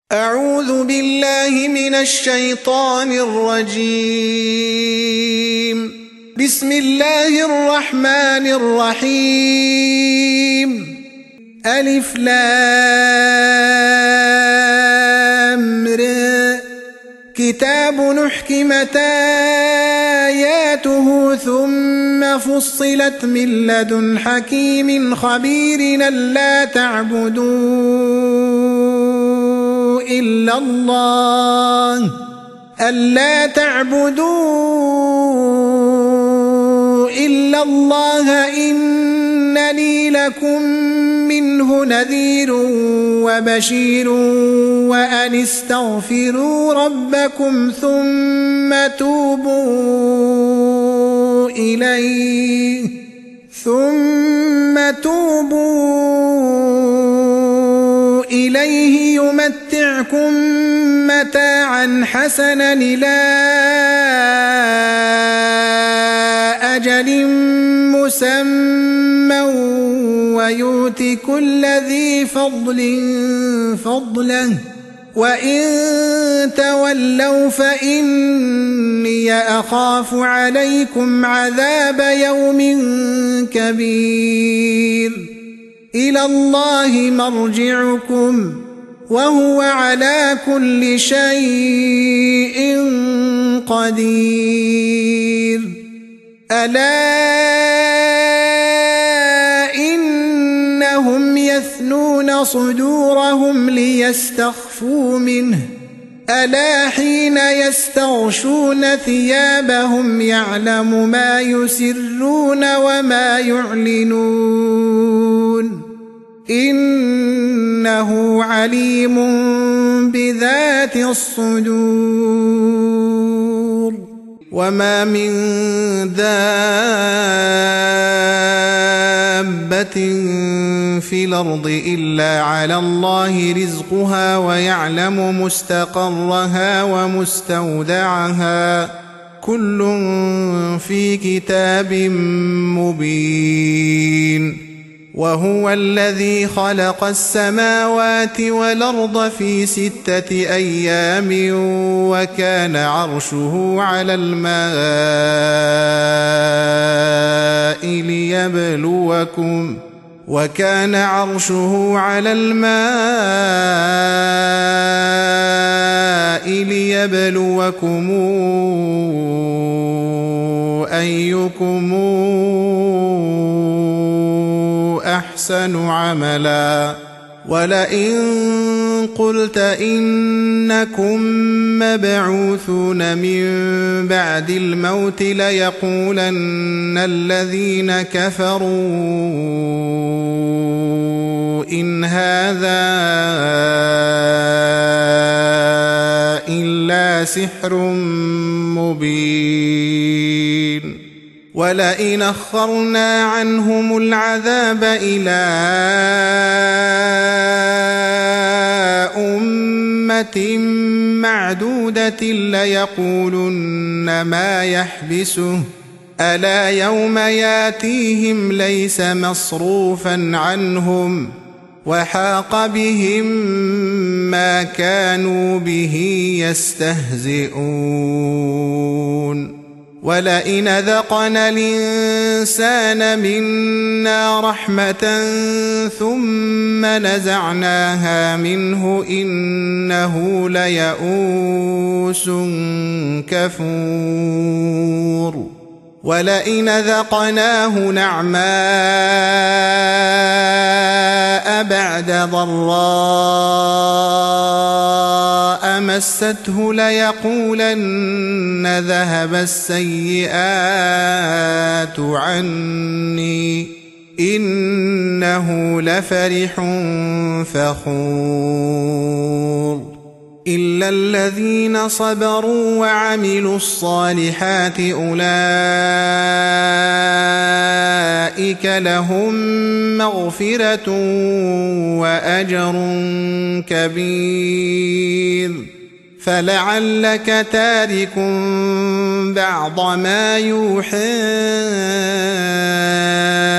أعوذ بالله من الشيطان الرجيم. بسم الله الرحمن الرحيم. ألف لام ر. كتاب أحكمت آياته ثم فصلت من لدن حكيم خبير ألا تعبدوا إلا الله إنني لكم منه نذير وبشير وأن استغفروا ربكم ثم توبوا إليه يمتعكم متاعا حسنا إلى أجل مسمى ويؤت كل ذي فضل فضله وإن تولوا فإني أخاف عليكم عذاب يوم كبير. إلى الله مرجعكم وهو على كل شيء قدير. ألا إنهم يثنون صدورهم ليستخفوا منه ألا حين يستغشون ثيابهم يعلم ما يسرون وما يعلنون إنه عليم بذات الصدور. وما من دابة في الأرض إلا على الله رزقها ويعلم مستقرها ومستودعها كل في كتاب مبين. وهو الذي خلق السماوات والأرض في 6 أيام وكان عرشه على الماء ليبلوكم أيكم أحسن عملا. ولئن قلت إنكم مبعوثون من بعد الموت ليقولن الذين كفروا إن هذا إلا سحر مبين. ولئن أخرنا عنهم العذاب إلى أمة معدودة ليقولن ما يحبسه ألا يوم ياتيهم ليس مصروفا عنهم وحاق بهم ما كانوا به يستهزئون. ولئن ذقنا الإنسان منا رحمة ثم نزعناها منه إنه ليئوس كفور. ولئن ذقناه نعماء بعد ضراء مسته ليقولن ذهب السيئات عني إنه لفرح فخور. إلا الذين صبروا وعملوا الصالحات أولئك لهم مغفرة وأجر كبير. فلعلك تارك بعض ما يوحى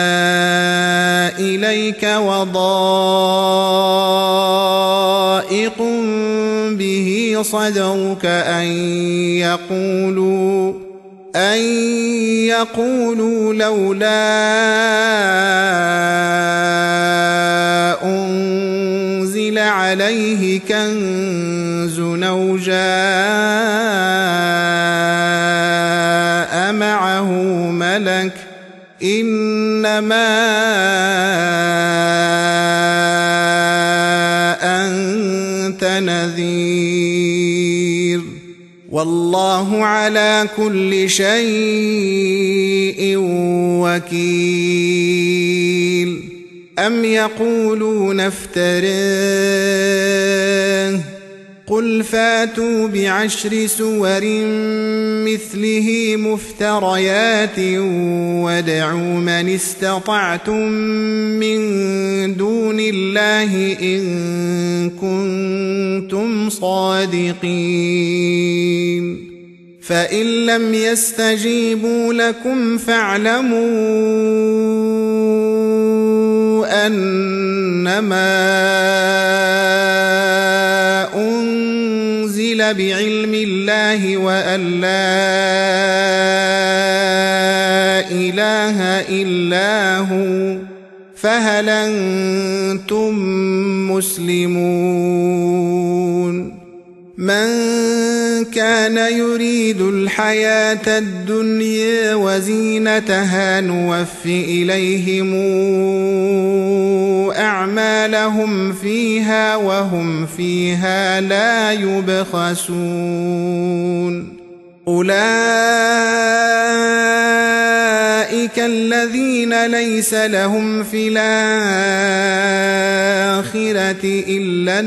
إليك وضائق به صدرك أن يقولوا لولا أنزل عليه كنز أو جاء معه ملك إنما أنت نذير والله على كل شيء وكيل أم يقولون افتراه قل فاتوا بعشر سور مثله مفتريات وادعوا من استطعتم من دون الله إن كنتم صادقين فإن لم يستجيبوا لكم فاعلموا أنما أنزل بعلم الله وأن لا إله إلا هو فهل أنتم مسلمون من كان يريد الحياة الدنيا وزينتها نوف إليهم أعمالهم فيها وهم فيها لا يبخسون أولئك الذين ليس لهم في الآخرة إلا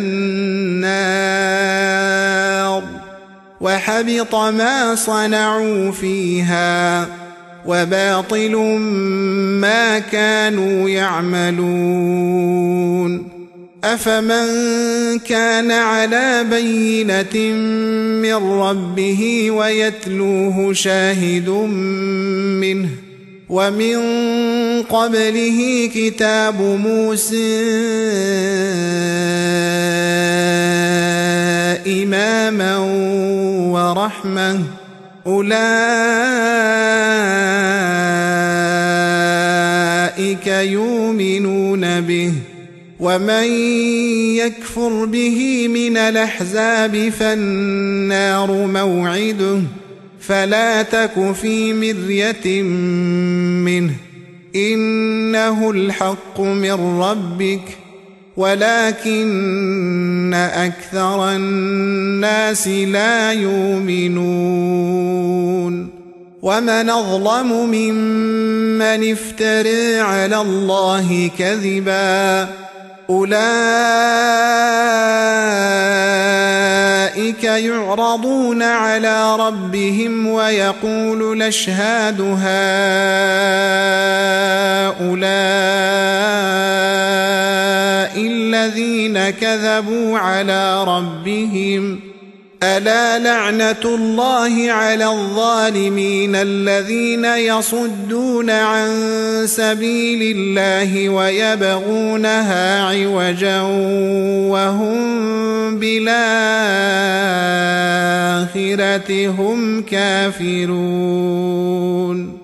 النار وحبط ما صنعوا فيها وباطل ما كانوا يعملون أفمن كان على بينة من ربه ويتلوه شاهد منه ومن قبله كتاب موسى إماما ورحمة أولئك يؤمنون به ومن يكفر به من الأحزاب فالنار موعده فلا تك في مرية منه إنه الحق من ربك ولكن أكثر الناس لا يؤمنون ومن أظلم ممن افترى على الله كذبا أولئك يعرضون على ربهم ويقول الأشهاد هؤلاء الذين كذبوا على ربهم ألا لعنة الله على الظالمين الذين يصدون عن سبيل الله ويبغونها عوجا وهم بالآخرة هم كافرون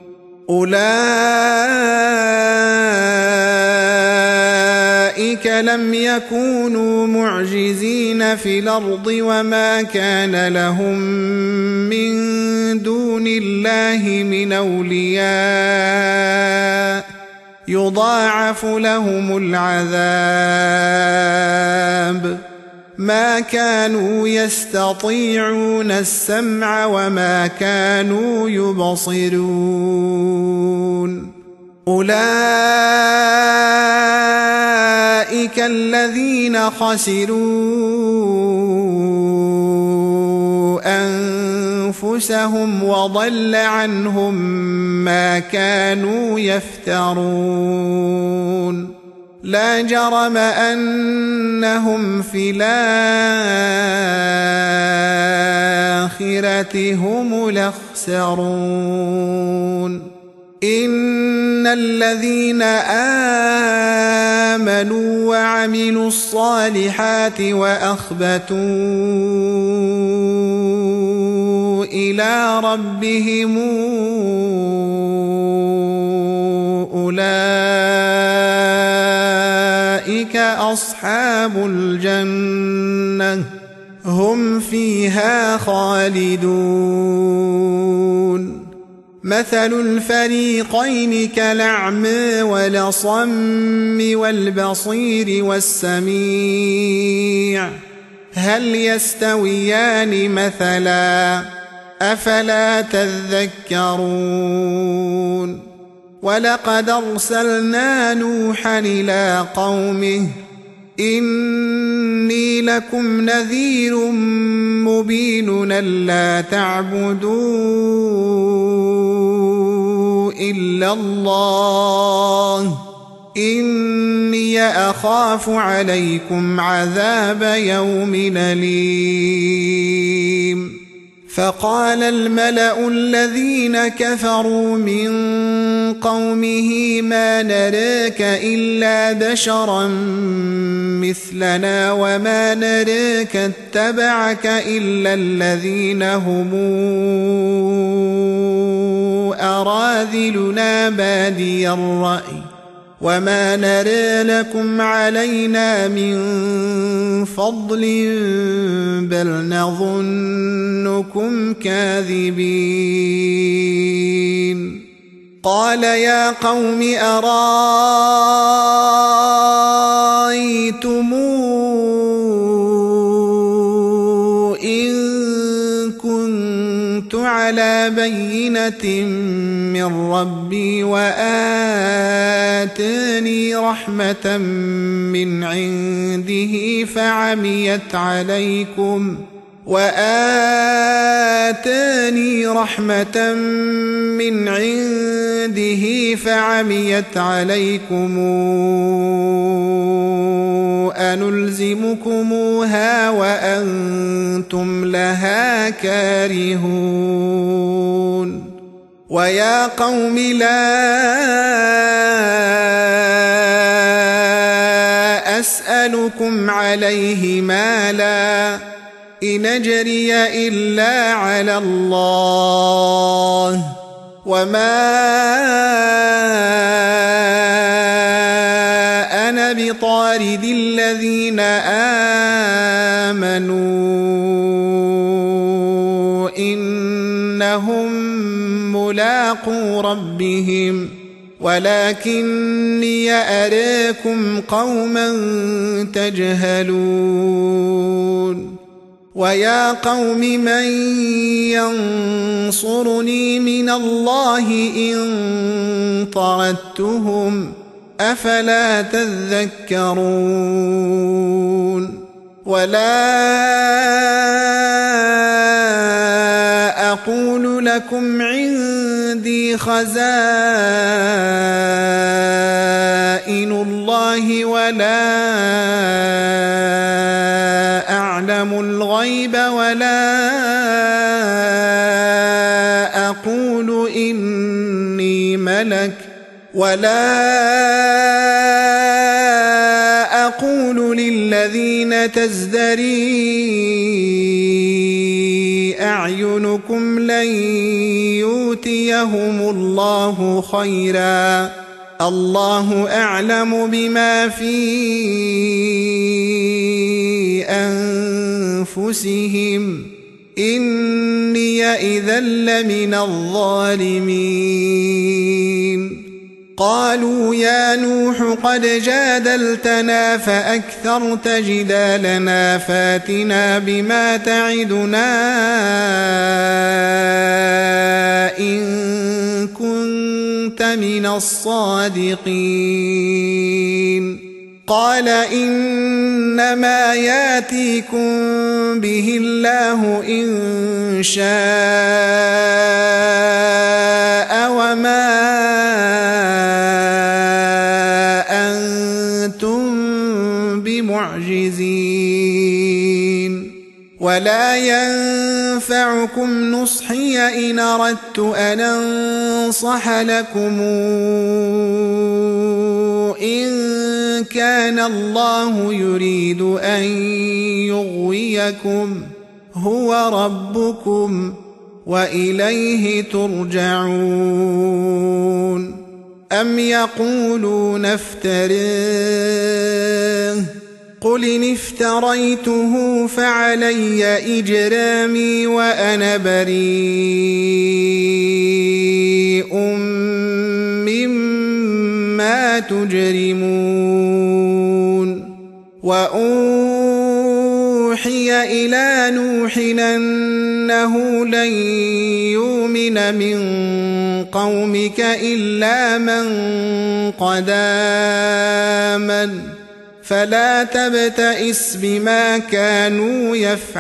أولئك لم يكونوا معجزين في الأرض وما كان لهم من دون الله من أولياء يضاعف لهم العذاب ما كانوا يستطيعون السمع وما كانوا يبصرون أولئك الذين خسروا أنفسهم وضل عنهم ما كانوا يفترون لا جرم أنهم في الآخرة هم الأخسرون إن الذين آمنوا وعملوا الصالحات وأخبتوا إلى ربهم أولئك أصحاب الجنة هم فيها خالدون مثل الفريقين كالأعمى والأصم والبصير والسميع هل يستويان مثلا أفلا تذكرون ولقد أرسلنا نوحا إلى قومه إني لكم نذير مبين ألا تعبدوا إلا الله إني أخاف عليكم عذاب يوم أليم فقال الملأ الذين كفروا من قومه ما نراك إلا بشرا مثلنا وما نراك اتبعك إلا الذين هم أراذلنا بادي الرأي وما نرى لكم علينا من فضل بل نظنكم كاذبين قال يا قوم أرأيتم إن كنت على بينة من ربي وآتاني رحمة من عنده فعميت عليكم أنلزمكموها وأنتم لها كارهون ويا قوم لا أسألكم عليه مالا إن أجري إلا على الله وما أنا بطارد الذين آمنوا إنهم ملاقو ربهم ولكني أراكم قوما تجهلون ويا قوم من ينصرني من الله إن طردتهم أفلا تذكرون ولا أقول لكم عندي خزائن الله ولا أعلم الغيب ولا أقول إني ملك ولا أقول للذين تزدري أعينكم لن يؤتيهم الله خيرا الله أعلم بما في أنفسهم إني إذا لمن الظالمين قالوا يا نوح قد جادلتنا فأكثرت جدالنا فاتنا بما تعدنا إن كنت من الصادقين قال إنما ياتيكم به الله إن شاء وما أنتم بمعجزين ولا ينفعكم نصحي إن أردت أن أنصح لكم إن كان الله يريد أن يغويكم هو ربكم وإليه ترجعون. أم يقولون افتريه قل إن افتريته فعلي إجرامي وأنا بريء مما تجرمون. وأوحي إلى نوح أنه لن يؤمن من قومك إلا من قد آمن فلا تبتئس بما كانوا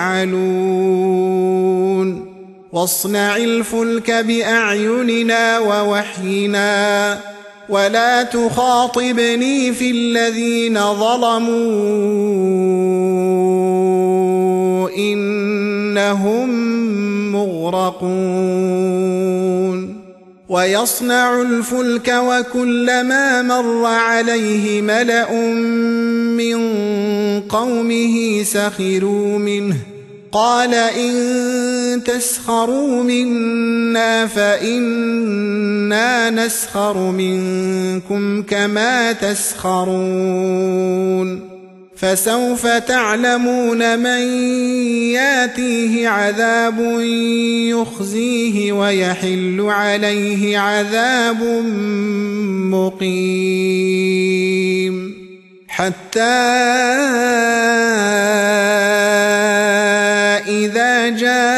يفعلون. واصنع الفلك بأعيننا ووحينا ولا تخاطبني في الذين ظلموا إنهم مغرقون. ويصنع الفلك وكلما مر عليه ملأ من قومه سخروا منه قال إن تسخروا منا فإنا نسخر منكم كما تسخرون. فسوف تعلمون من ياتيه عذاب يخزيه ويحل عليه عذاب مقيم. حتى إذا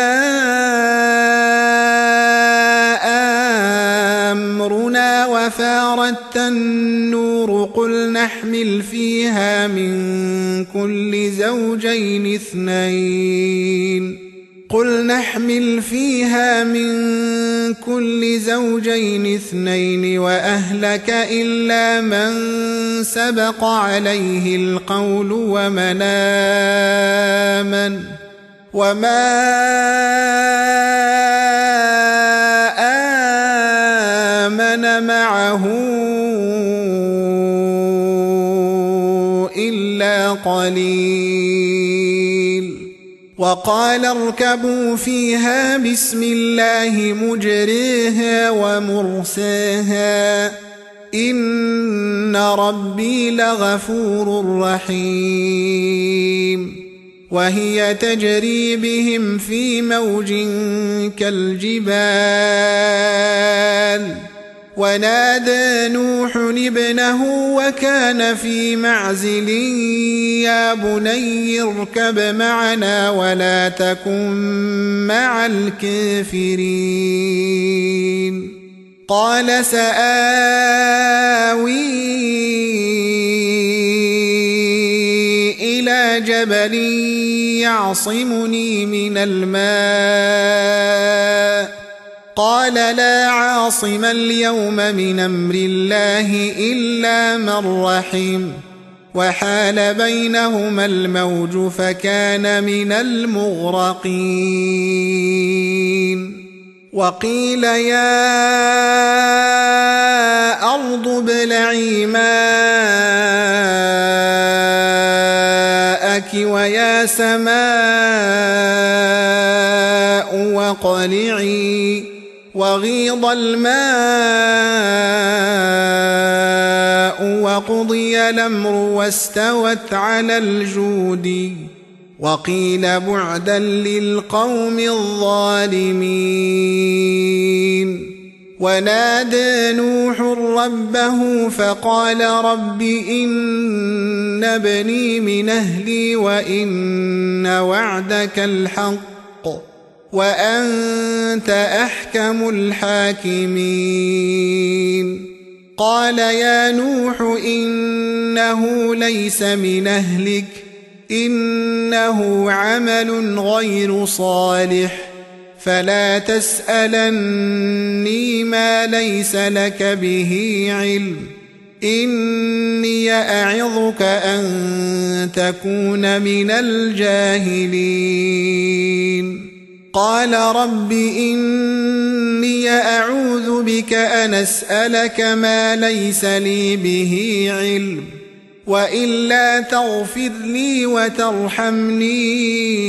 جاء أمرنا وفارت النور قل نحمل فيها من كل زوجين اثنين وأهلك إلا من سبق عليه القول وما آمن معه إلا قليل. وقال اركبوا فيها بسم الله مجريها ومرساها إن ربي لغفور رحيم. وهي تجري بهم في موج كالجبال ونادى نوح ابنه وكان في معزل يا بني اركب معنا ولا تكن مع الكافرين. قال سآوي إلى جبل يعصمني من الماء قال لا عاصم اليوم من أمر الله إلا من رحم وحال بينهما الموج فكان من المغرقين. وقيل يا أرض ابلعي ماءك ويا سماء وقلعي وغيض الماء وقضي الأمر واستوت على الجود وقيل بعدا للقوم الظالمين. ونادى نوح ربه فقال رب إن ابني من أهلي وإن وعدك الحق وأنت أحكم الحاكمين. قال يا نوح إنه ليس من أهلك إنه عمل غير صالح فلا تسألني ما ليس لك به علم إني أعظك أن تكون من الجاهلين قال رب إني أعوذ بك أن أسألك ما ليس لي به علم وإلا تغفر لي وترحمني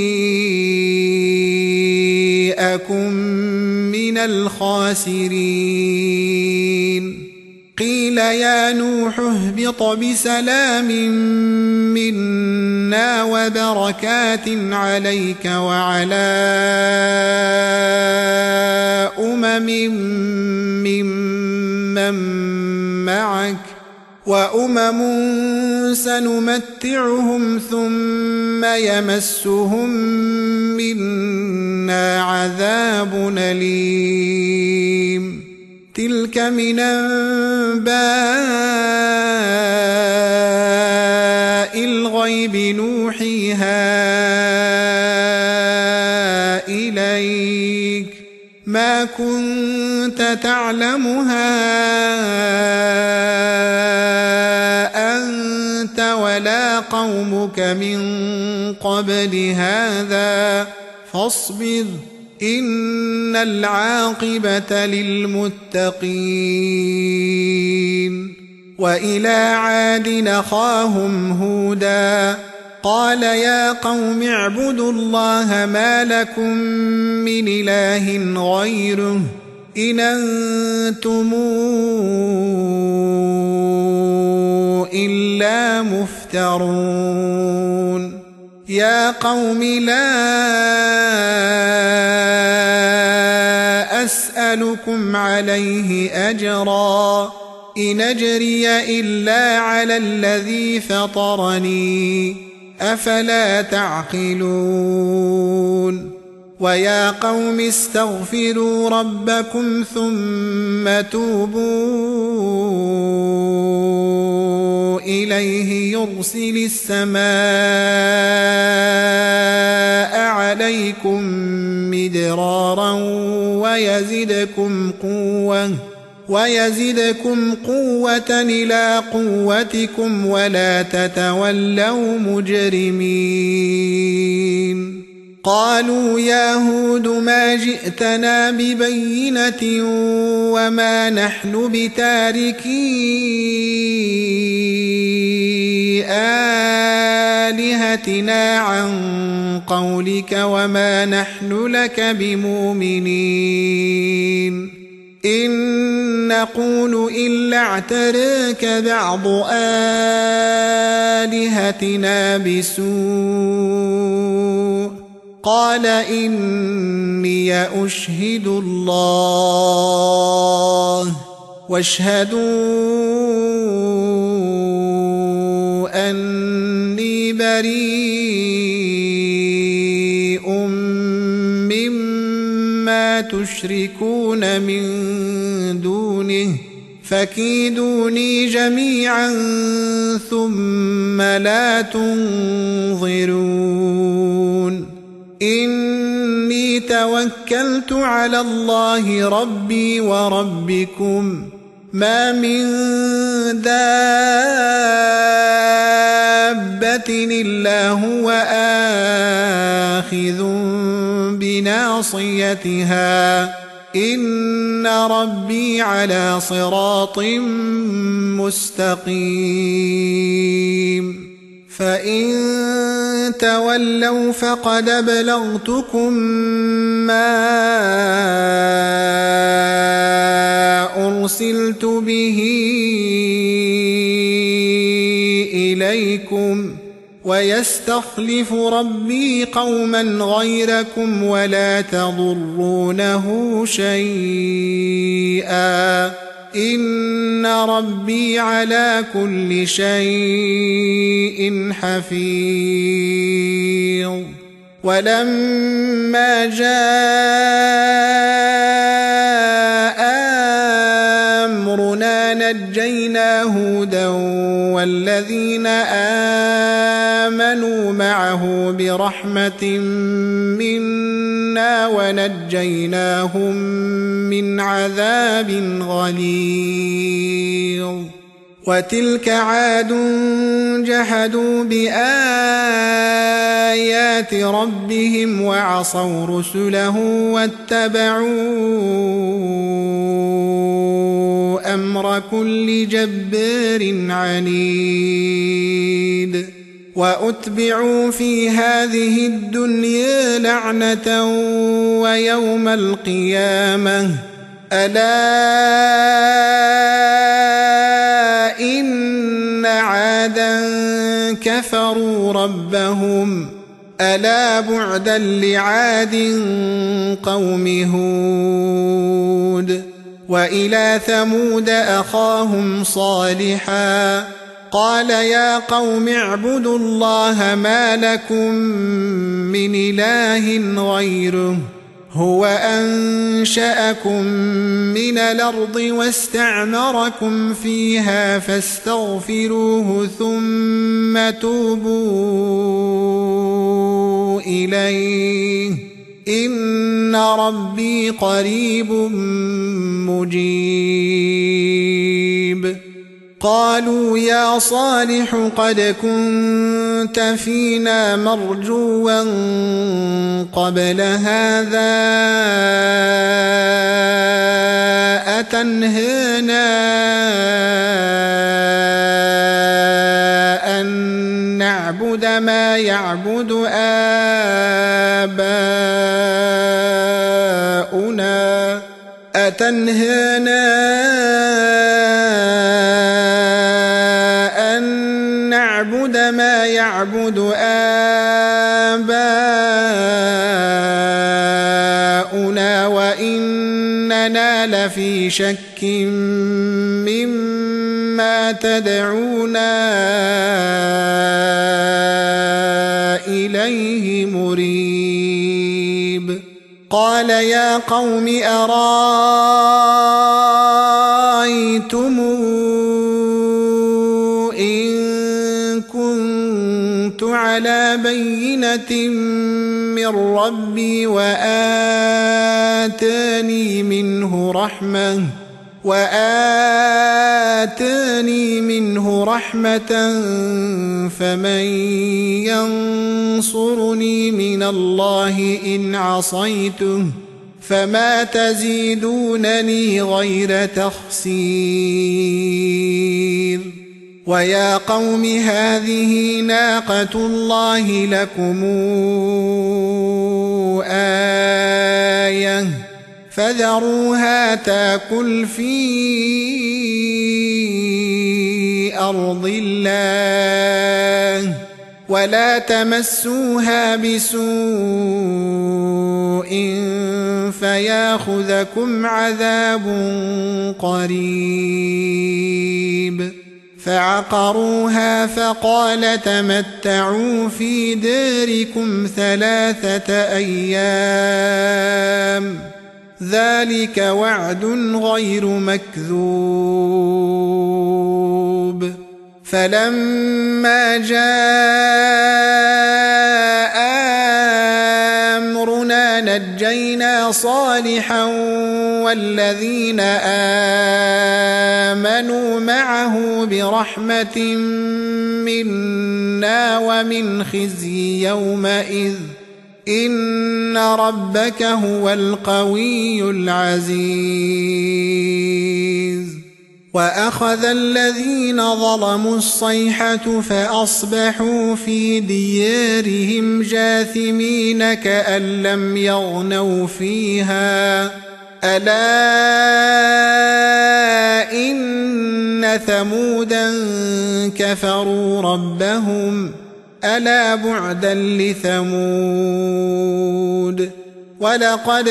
أكن من الخاسرين قيل يا نوح اهبط بسلام منا وبركات عليك وعلى ممن معك وأمم سنمتعهم ثم يمسهم منا عذاب أليم تلك من أنباء الغيب نوحيها إليك ما كنت تعلمها أنت ولا قومك من قبل هذا فاصبر إن العاقبة للمتقين وإلى عاد أخاهم هودا قال يا قوم اعبدوا الله ما لكم من إله غيره إن أنتم إلا مفترون يا قوم لا أسألكم عليه أجرا إن أجري إلا على الذي فطرني أفلا تعقلون ويا قوم استغفروا ربكم ثم توبوا إليه يرسل السماء عليكم مدرارا ويزدكم قوة إلى قوتكم ولا تتولوا مجرمين قالوا يا هود ما جئتنا ببينة وما نحن بتاركي آلهتنا عن قولك وما نحن لك بمؤمنين إن نقول إلا اعتراك بعض آلهتنا بسوء قال إني أشهد الله واشهدوا أني بريء مما تشركون من دونه فكيدوني جميعا ثم لا تنظرون إني توكلت على الله ربي وربكم ما من دابة إلا هو آخذ بناصيتها إن ربي على صراط مستقيم فإن تولوا فقد أبلغتكم ما أرسلت به إليكم ويستخلف ربي قوما غيركم ولا تضرونه شيئا إن ربي على كل شيء حفيظ ولما جاء أمرنا نجينا هودا والذين آمنوا معه برحمة منا ونجيناهم من عذاب غليظ وتلك عاد جحدوا بآيات ربهم وعصوا رسله واتبعوا أمر كل جبار عنيد وأتبعوا في هذه الدنيا لعنة ويوم القيامة ألا إن عادا كفروا ربهم ألا بعدا لعاد قوم هود وإلى ثمود أخاهم صالحا قال يا قوم اعبدوا الله ما لكم من إله غيره هو أنشأكم من الأرض واستعمركم فيها فاستغفروه ثم توبوا إليه إن ربي قريب مجيب قالوا يا صالح قد كنت فينا مرجوا قبل هذا أتنهانا أن نعبد ما يعبد آباؤنا نعبد ما يعبد آباؤنا وإننا لفي شك مما تدعونا إليه مريب قال يا قوم أرأيتم على بينة من ربي وآتاني منه رحمة فمن ينصرني من الله إن عصيته فما تزيدونني غير تخسير ويا قوم هذه ناقة الله لكم آية فذروها تاكل في أرض الله ولا تمسوها بسوء فياخذكم عذاب قريب فعقروها فقال تمتعوا في داركم 3 أيام ذلك وعد غير مكذوب فلما جاء أمرنا نجينا صالحا والذين آمنوا معه برحمة منا ومن خزي يومئذ إن ربك هو القوي العزيز وأخذ الذين ظلموا الصيحة فأصبحوا في ديارهم جاثمين كأن لم يغنوا فيها ألا إن ثمودا كفروا ربهم ألا بعدا لثمود ولقد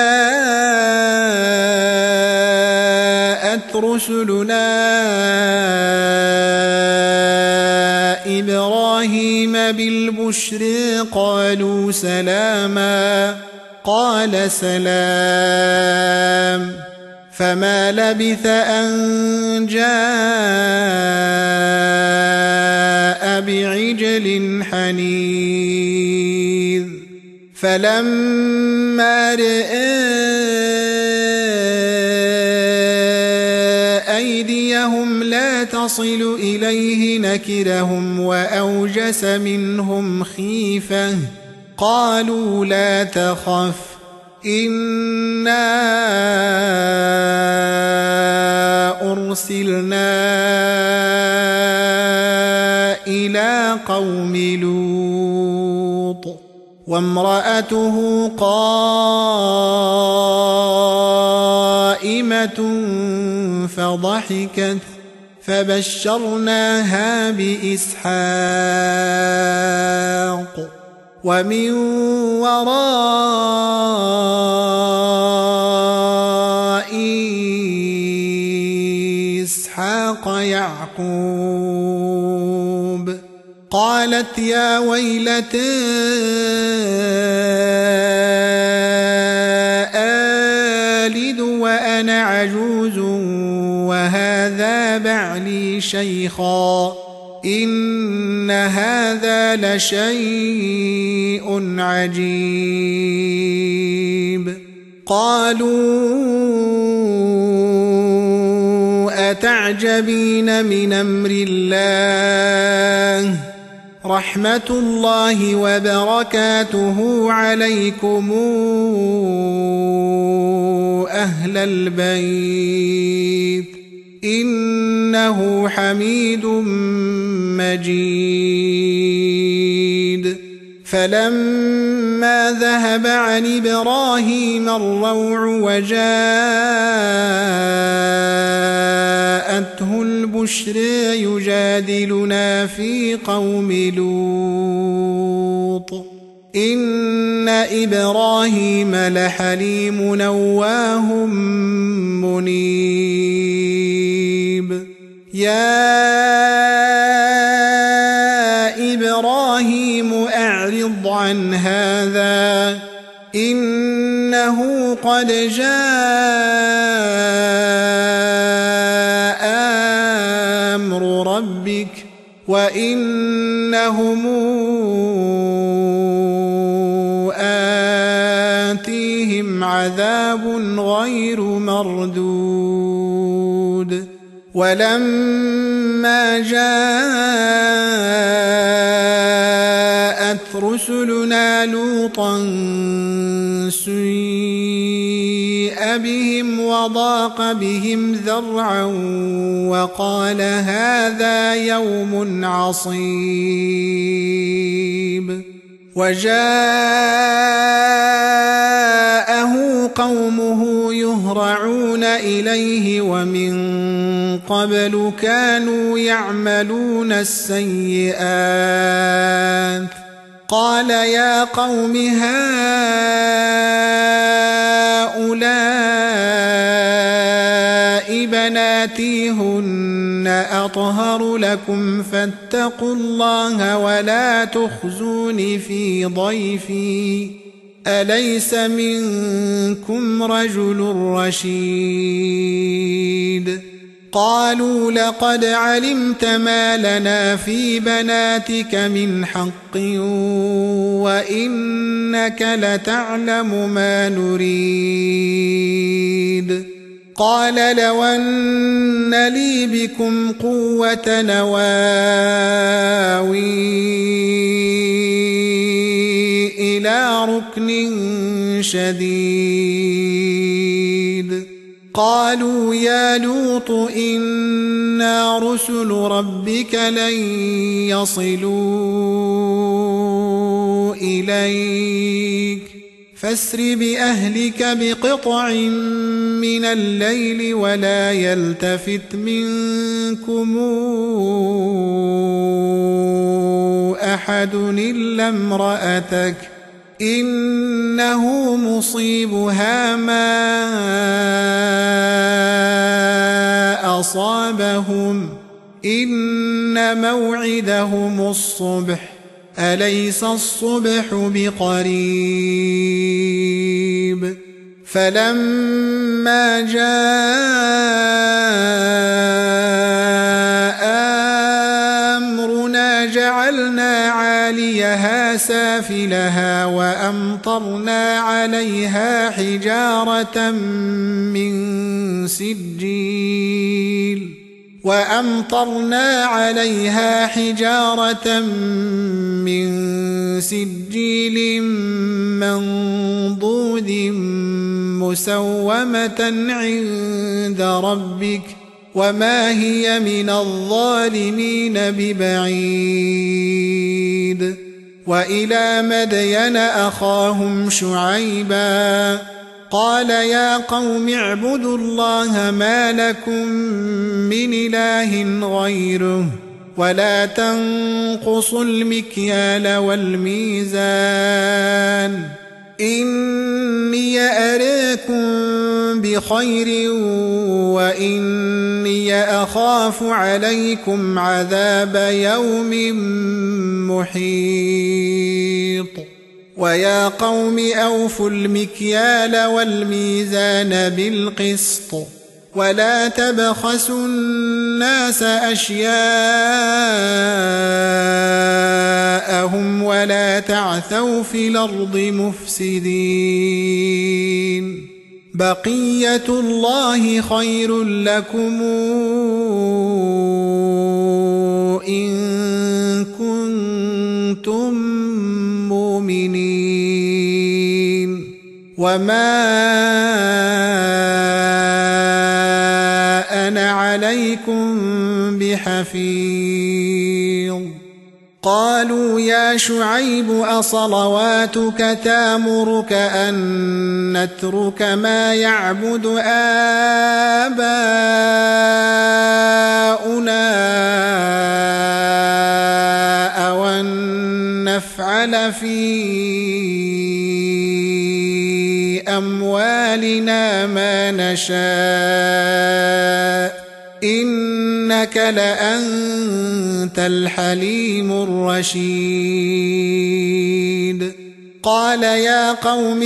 جاءت رسلنا إبراهيم بالبشر قالوا سلاما قال سلام فما لبث أن جاء بعجل حنيذ فلما رأى أيديهم لا يصل إليه نكرهم وأوجس منهم خيفة قالوا لا تخف إنا أرسلنا إلى قوم لوط وامرأته قائمة فضحكت فبشرناها بإسحاق ومن وراء إسحاق يعقوب قالت يا ويلتى آلد وأنا عجوز وهذا بعلي شيخا إن هذا لشيء عجيب قالوا أتعجبين من أمر الله رحمة الله وبركاته عليكم أهل البيت إنه حميد مجيد فلما ذهب عن إبراهيم الروع وجاءته البشر يجادلنا في قوم لوط إن إبراهيم لحليم نواه منيب يا إبراهيم أعرض عن هذا إنه قد جاء أمر ربك وإنهم آتيهم عذاب غير مردود ولما جاءت رسلنا لوطا سيء بهم وضاق بهم ذرعا وقال هذا يوم عصيب وجاءه قومه يهرعون إليه ومن قبل كانوا يعملون السيئات قال يا قوم هؤلاء بناتي هن أطهر لكم فاتقوا الله ولا تخزوني في ضيفي أليس منكم رجل رشيد قالوا لقد علمت ما لنا في بناتك من حق وإنك لتعلم ما نريد قال لو أن لي بكم قوة نواوي إلى ركن شديد قالوا يا لوط إنا رسل ربك لن يصلوا إليك فاسر بأهلك بقطع من الليل ولا يلتفت منكم أحد إلا امرأتك إنه مصيبها ما أصابهم إن موعدهم الصبح أليس الصبح بقريب فلما جاء أمرنا جعلنا عاليها سافلها وأمطرنا عليها حجارة من سجيل وأمطرنا عليها حجارة من سجيل منضود مسومة عند ربك وما هي من الظالمين ببعيد وإلى مدين أخاهم شعيبا قال يا قوم اعبدوا الله ما لكم من إله غيره ولا تنقصوا المكيال والميزان إني أراكم بخير وإني أخاف عليكم عذاب يوم محيط ويا قوم أوفوا المكيال والميزان بالقسط ولا تبخسوا الناس أشياءهم ولا تعثوا في الأرض مفسدين بقية الله خير لكم إن كنتم مؤمنين وما أنا عليكم بحفيظ قالوا يا شعيب أصلواتك تامرك أن نترك ما يعبد آباؤنا أو أن نفعل في أموالنا ما نشاء إنك لأنت الحليم الرشيد قال يا قوم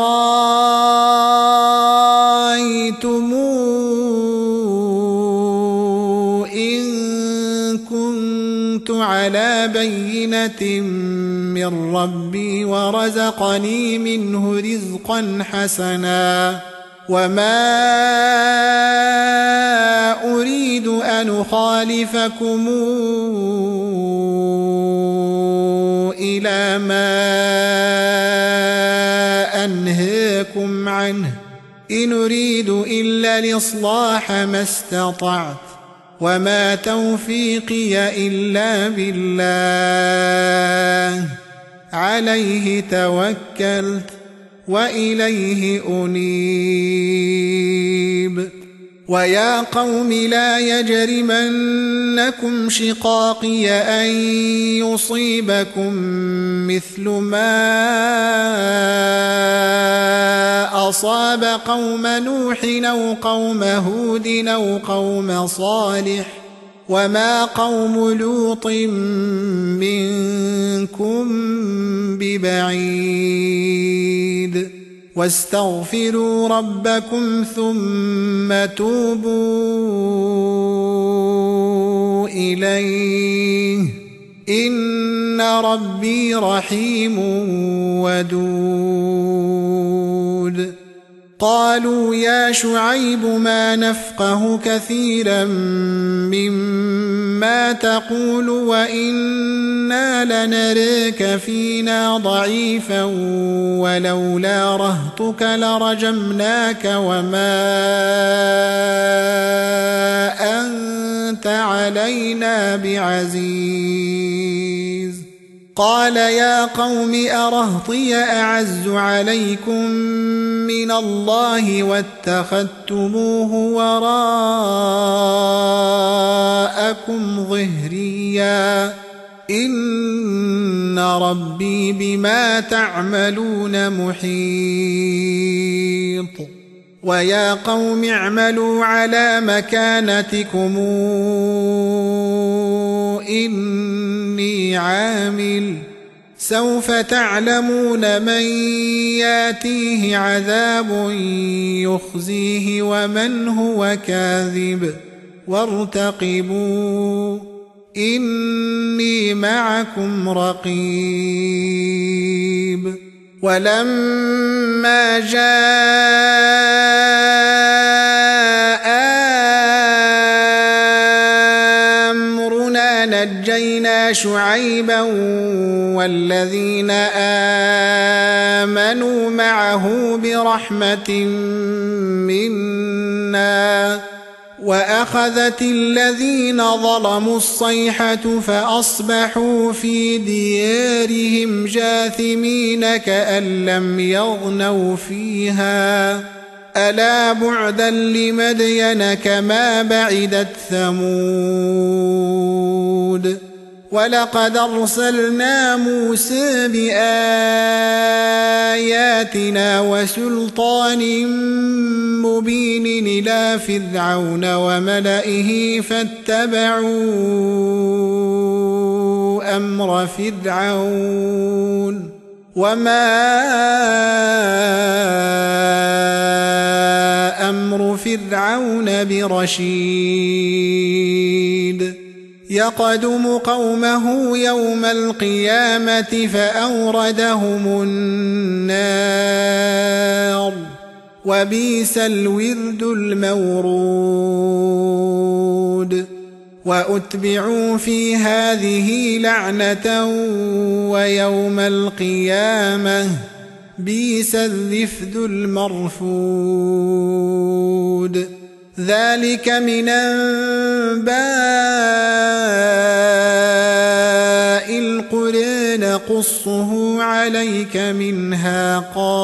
أرايتم إن كنت على بينة من ربي ورزقني منه رزقا حسنا وما أريد أن أخالفكم إلى ما أنهاكم عنه إن أريد إلا الإصلاح ما استطعت وما توفيقي إلا بالله عليه توكلت وإليه أنيب ويا قوم لا يجرمنكم شقاقي أن يصيبكم مثل ما أصاب قوم نوح أو قوم هود أو قوم صالح وما قوم لوط منكم ببعيد واستغفروا ربكم ثم توبوا إليه إن ربي رحيم ودود قالوا يا شعيب ما نفقه كثيرا مما تقول وإنا لنراك فينا ضعيفا ولولا رهطك لرجمناك وما أنت علينا بعزيز قال يا قوم أرهطي أعز عليكم من الله واتخذتموه وراءكم ظهريا إن ربي بما تعملون محيط ويا قوم اعملوا على مكانتكم إني عامل سوف تعلمون من ياتيه عذاب يخزيه ومن هو كاذب وارتقبوا إني معكم رقيب ولما جاء إلا شعيبا والذين آمنوا معه برحمة منا وأخذت الذين ظلموا الصيحة فأصبحوا في ديارهم جاثمين كأن لم يغنوا فيها ألا بعدا لمدين كما بعدت ثمود ولقد أرسلنا موسى بآياتنا وسلطان مبين إلى فرعون وملئه فاتبعوا أمر فرعون وما أمر فرعون برشيد يقدم قومه يوم القيامة فأوردهم النار وبئس الورد المورود وأتبعوا في هذه لعنة ويوم القيامة بئس الرفد المرفود ذلك من أنباء القرى نقصه عليك منها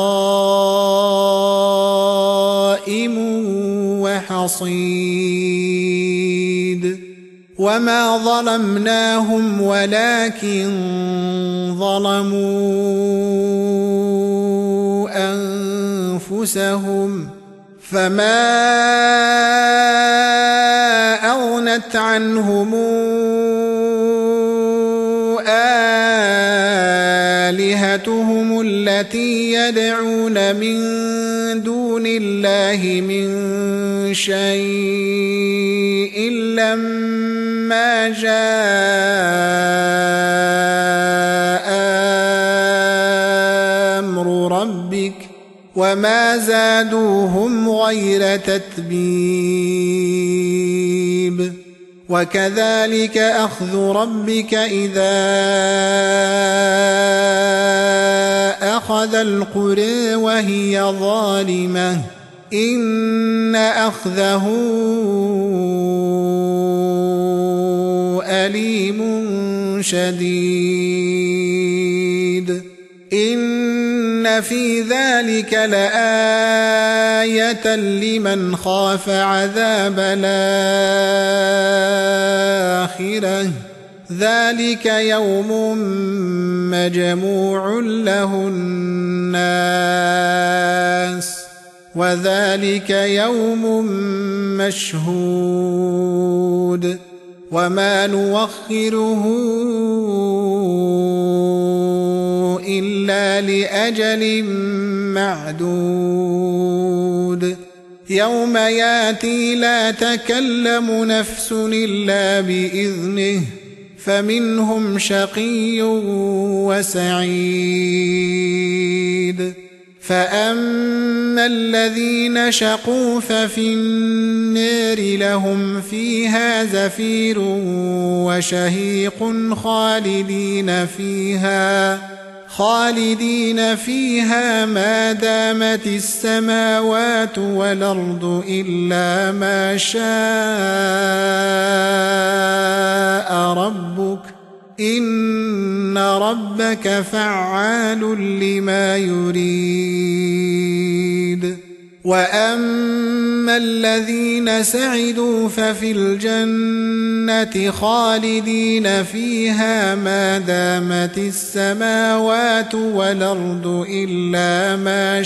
قائم وحصيد وما ظلمناهم ولكن ظلموا أنفسهم فما أغنت عنهم آلهتهم التي يدعون من دون الله من شيء لما جاء أمر ربك وما زادوهم غير تتبيب وكذلك أخذ ربك إذا أخذ القرى وهي ظالمة إن أخذه أليم شديد إن في ذلك لآية لمن خاف عذاب الآخرة ذلك يوم مجموع له الناس وذلك يوم مشهود وما نوخره إلا لأجل معدود يوم ياتي لا تكلم نفس إلا بإذنه فمنهم شقي وسعيد فأما الذين شقوا ففي النار لهم فيها زفير وشهيق خالدين فيها ما دامت السماوات والأرض إلا ما شاء ربك إن ربك فعال لما يريد وأما الذين سعدوا ففي الجنة خالدين فيها ما دامت السماوات والأرض إلا ما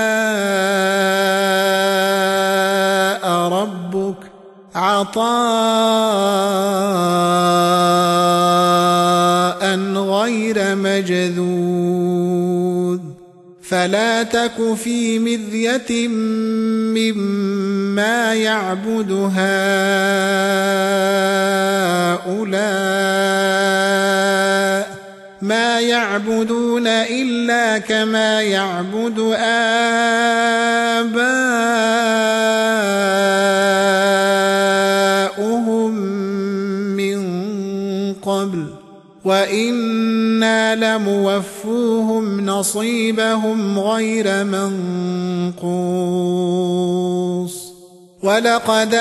شاء ربك عطاء غير مجذوذ فلا تك في مرية مما يعبد هؤلاء ما يعبدون إلا كما يعبد آباؤهم من قبل وإنا لموفوهم نصيبهم غير منقوص ولقد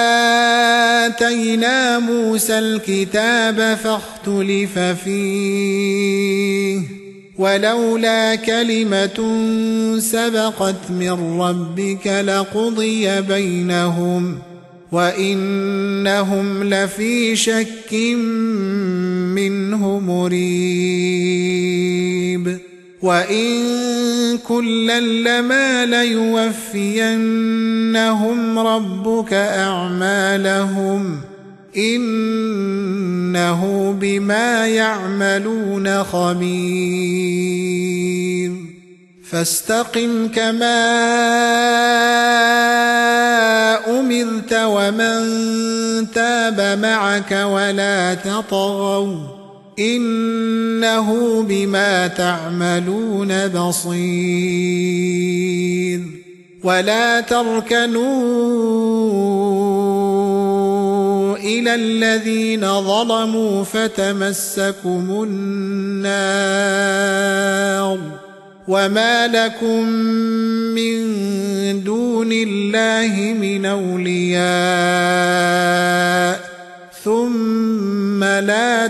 آتينا موسى الكتاب فاختلف فيه ولولا كلمة سبقت من ربك لقضي بينهم وإنهم لفي شك منه مريب وإن كلا لما ليوفينهم ربك أعمالهم إنه بما يعملون خبير فاستقم كما أمرت ومن تاب معك ولا تطغوا إنه بما تعملون بصير ولا تركنوا إلى الذين ظلموا فتمسكم النار وما لكم من دون الله من أولياء ثم لا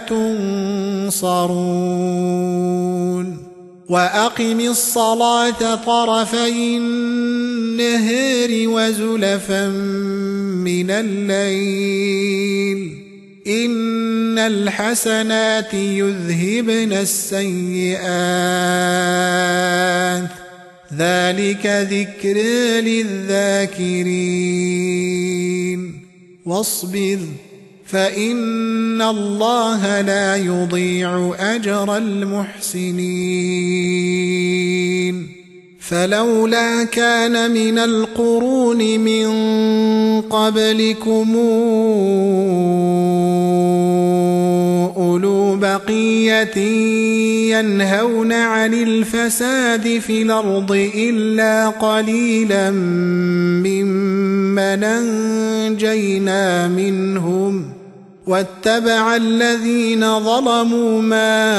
تنصرون وأقم الصلاة طرفي النهار وزلفا من الليل إن الحسنات يذهبن السيئات ذلك ذكر للذاكرين واصبر فإن الله لا يضيع أجر المحسنين فلولا كان من القرون من قبلكم أولو بقية ينهون عن الفساد في الأرض إلا قليلا ممن أنجينا منهم واتبع الذين ظلموا ما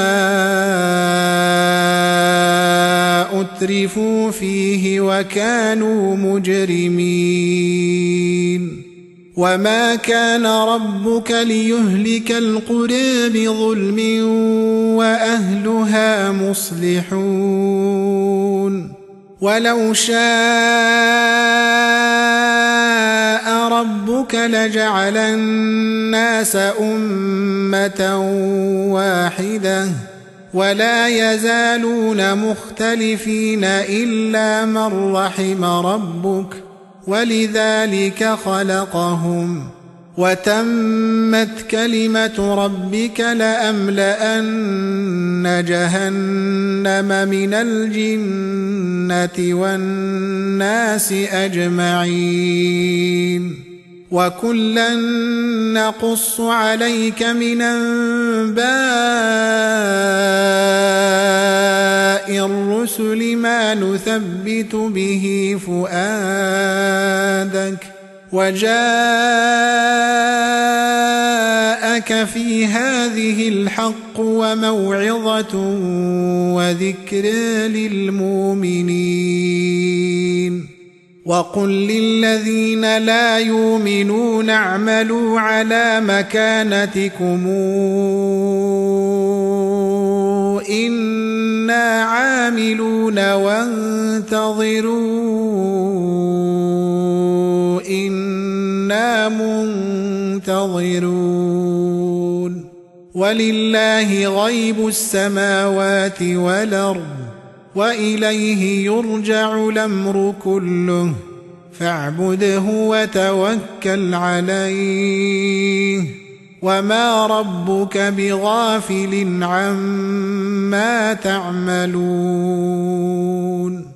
أترفوا فيه وكانوا مجرمين وما كان ربك ليهلك القرى بظلم وأهلها مصلحون ولو شاء ربك لجعل الناس أمة واحدة ولا يزالون مختلفين إلا من رحم ربك ولذلك خلقهم وتمت كلمة ربك لأملأن جهنم من الجنة والناس أجمعين وكلا نقص عليك من أنباء الرسل ما نثبت به فؤادك وجاءك في هذه الحق وموعظة وذكر للمؤمنين وقل للذين لا يؤمنون اعملوا على مكانتكم إنا عاملون وانتظروا إنا منتظرون ولله غيب السماوات والأرض وإليه يرجع الأمر كله فاعبده وتوكل عليه وما ربك بغافل عما تعملون